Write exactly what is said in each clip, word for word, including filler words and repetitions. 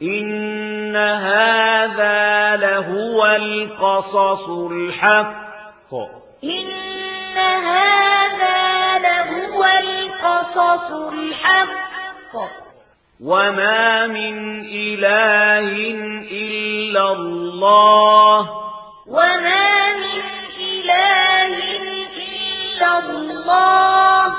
إن هذا لهو القصص الحق إن هذا لهو القصص الحق وما من إله إلا الله وما من إله إلا الله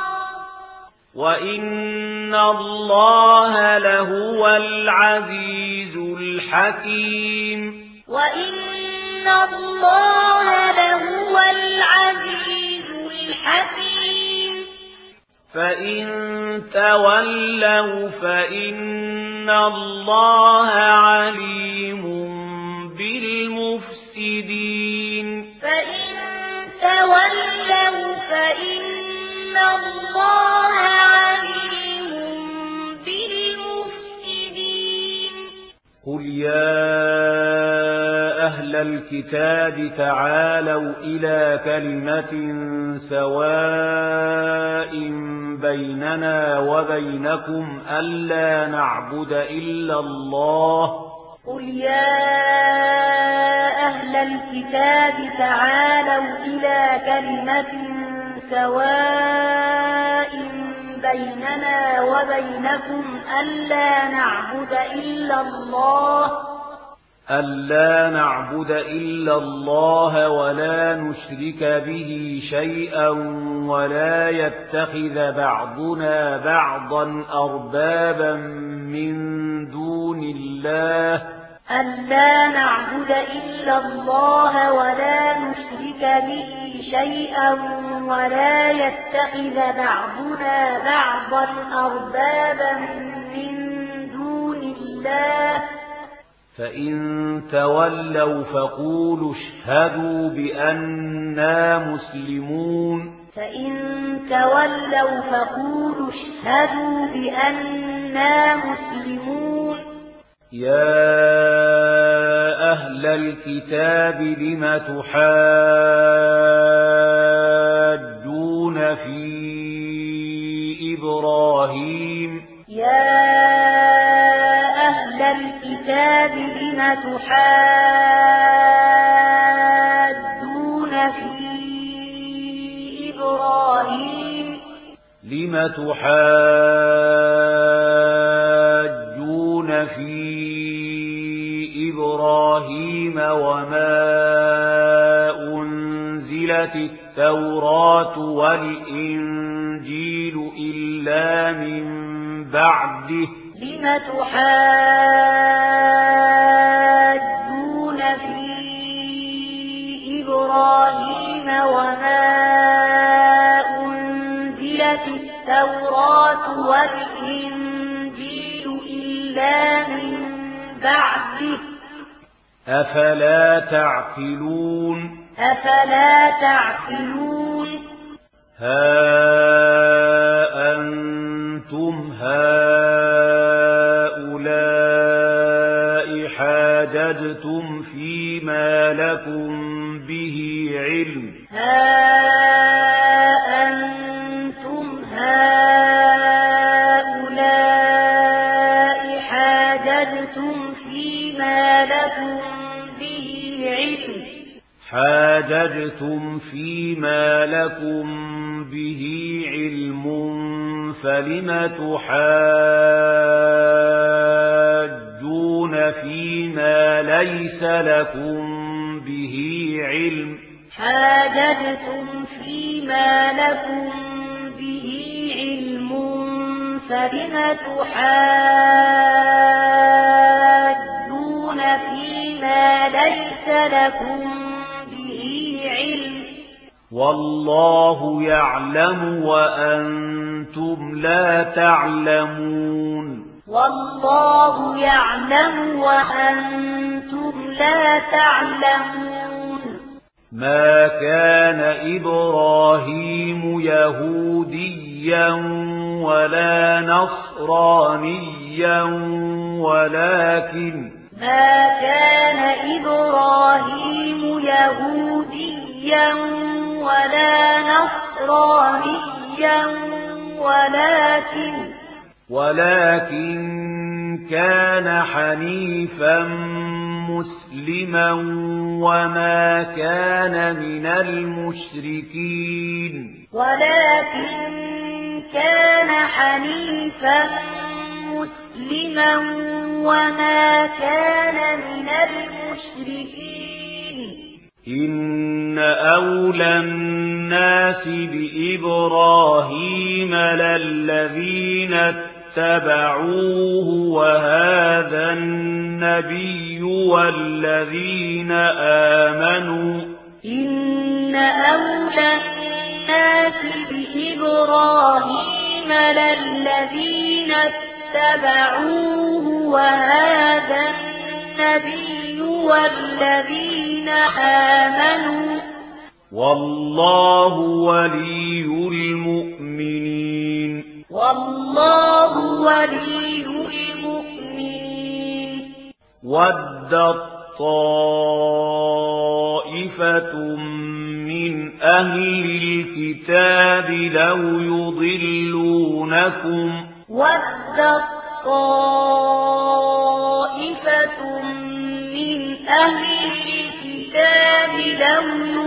وإن الله لهو العزيز الحكيم وإن الله لهو العزيز الحكيم فإن تولوا فإن الله عليم بالمفسدين فإن تولوا فإن الله عليم بالمفسدين قل يا أهل الكتاب تعالوا إلى كلمة سواء بيننا وبينكم ألا نعبد إلا الله قل يا أهل الكتاب تعالوا إلى كلمة سواء بيننا وبينكم ألا نعبد إلا الله ألا نعبد إلا الله ولا نشرك به شيئا ولا يتخذ بعضنا بعضا أربابا من دون الله ألا نعبد إلا الله ولا نشرك به شيئا ولا يتخذ بعضنا بعضا أربابا من دون الله فإن تولوا فقولوا اشهدوا بأننا مسلمون فإن تولوا فقولوا اشهدوا بأننا مسلمون يا أهل الكتاب لم تحاجون في إبراهيم يا أهل الكتاب لم تحاجون في إبراهيم لم تحاجون في إبراهيم وما أنزلت التوراة والإنجيل إلا من بعده لم تحاجون في إبراهيم وما أنزلت التوراة والإنجيل إلا من بعده أفلا تعقلون أفلا تعقلون ها أنتم هؤلاء حاججتم فيما لكم به علم ها أنتم هؤلاء حاججتم فيما لكم به علم حاججتم فيما لكم به علم فلم تحاجون فيما ليس لكم به علم حاججتم فيما لكم به علم فلم تحاجون فيما ليس لكم به علم والله يعلم وأنتم لا تعلمون والله يعلم وأنتم لا تعلمون ما كان إبراهيم يهوديا ولا نصرانيا ولكن ما كان إبراهيم يهوديا ولا نصرانيا ولكن ولكن كان حنيفا مسلما وما كان من المشركين ولكن كان حنيفا مسلما وما كان من المشركين إن أولى الناس بإبراهيم للذين اتبعوه وهذا النبي والذين آمنوا إن أولى الناس بإبراهيم للذين اتبعوه وهذا النبي والذين آمنوا والله ولي المؤمنين والله ولي المؤمنين ودت طائفة من أهل الكتاب لو يضلونكم ودت طائفة من أهل الكتاب لو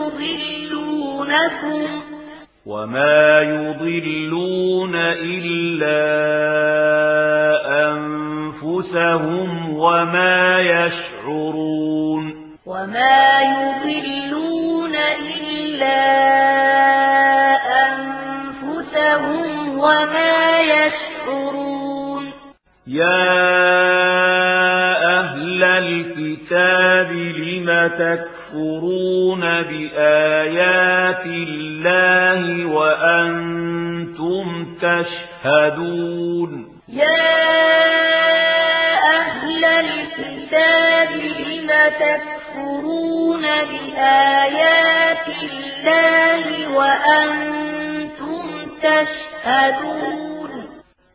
يضلونكم وما يضلون إلا أنفسهم وما يشعرون وما يضلون إلا أنفسهم وما يشعرون يا أهل الكتاب لم تكفرون بآيات الله وأنتم تشهدون يا أهل الكتاب لم تكفرون بآيات الله وأنتم تشهدون